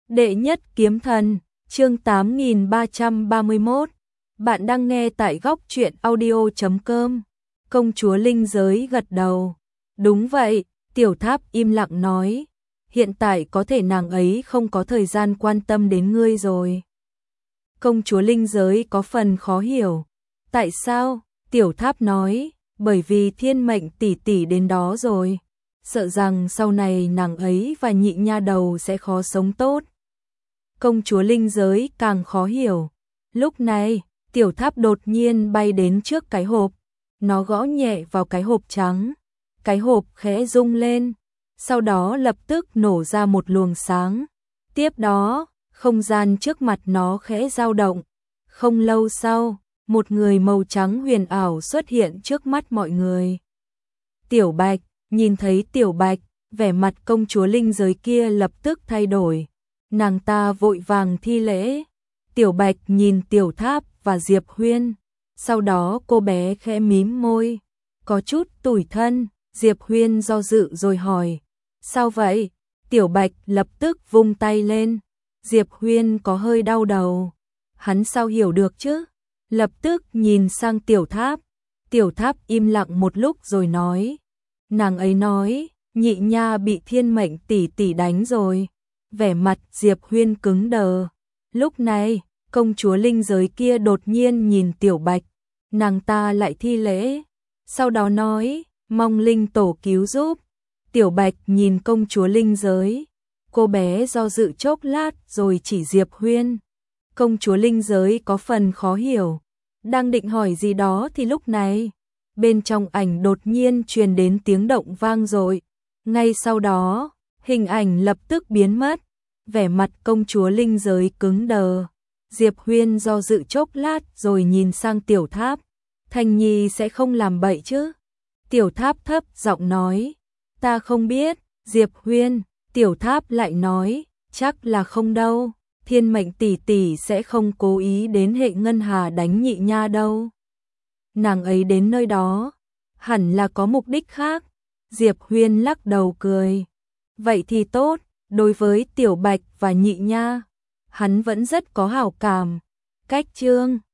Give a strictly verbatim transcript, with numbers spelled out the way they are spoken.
Đệ nhất kiếm thần, chương tám nghìn ba trăm ba mươi mốt. Bạn đang nghe tại góc truyện audio chấm com. Công chúa linh giới gật đầu. Đúng vậy, Tiểu Tháp im lặng nói. Hiện tại có thể nàng ấy không có thời gian quan tâm đến ngươi rồi. Công chúa linh giới có phần khó hiểu. Tại sao? Tiểu Tháp nói, bởi vì thiên mệnh tỷ tỷ đến đó rồi. Sợ rằng sau này nàng ấy và nhị nha đầu sẽ khó sống tốt. Công chúa linh giới càng khó hiểu. Lúc này, Tiểu Tháp đột nhiên bay đến trước cái hộp. Nó gõ nhẹ vào cái hộp trắng. Cái hộp khẽ rung lên. Sau đó lập tức nổ ra một luồng sáng. Tiếp đó, không gian trước mặt nó khẽ dao động. Không lâu sau, một người màu trắng huyền ảo xuất hiện trước mắt mọi người. Tiểu Bạch, nhìn thấy Tiểu Bạch, vẻ mặt công chúa linh giới kia lập tức thay đổi. Nàng ta vội vàng thi lễ. Tiểu Bạch nhìn Tiểu Tháp và Diệp Huyên. Sau đó cô bé khẽ mím môi. Có chút tủi thân. Diệp Huyên do dự rồi hỏi. Sao vậy? Tiểu Bạch lập tức vung tay lên. Diệp Huyên có hơi đau đầu. Hắn sao hiểu được chứ? Lập tức nhìn sang Tiểu Tháp. Tiểu Tháp im lặng một lúc rồi nói. Nàng ấy nói, nhị nha bị thiên mệnh tỷ tỷ đánh rồi. Vẻ mặt Diệp Huyên cứng đờ. Lúc này, công chúa linh giới kia đột nhiên nhìn Tiểu Bạch. Nàng ta lại thi lễ. Sau đó nói, mong linh tổ cứu giúp. Tiểu Bạch nhìn công chúa linh giới. Cô bé do dự chốc lát rồi chỉ Diệp Huyên. Công chúa linh giới có phần khó hiểu. Đang định hỏi gì đó thì lúc này, bên trong ảnh đột nhiên truyền đến tiếng động vang dội. Ngay sau đó, hình ảnh lập tức biến mất. Vẻ mặt công chúa linh giới cứng đờ. Diệp Huyên do dự chốc lát rồi nhìn sang Tiểu Tháp. Thành Nhi sẽ không làm bậy chứ? Tiểu Tháp thấp giọng nói. Ta không biết. Diệp Huyên, Tiểu Tháp lại nói. Chắc là không đâu. Thiên mệnh tỷ tỷ sẽ không cố ý đến hệ ngân hà đánh nhị nha đâu. Nàng ấy đến nơi đó, hẳn là có mục đích khác. Diệp Huyên lắc đầu cười. Vậy thì tốt, đối với Tiểu Bạch và nhị nha, hắn vẫn rất có hảo cảm. Cách chương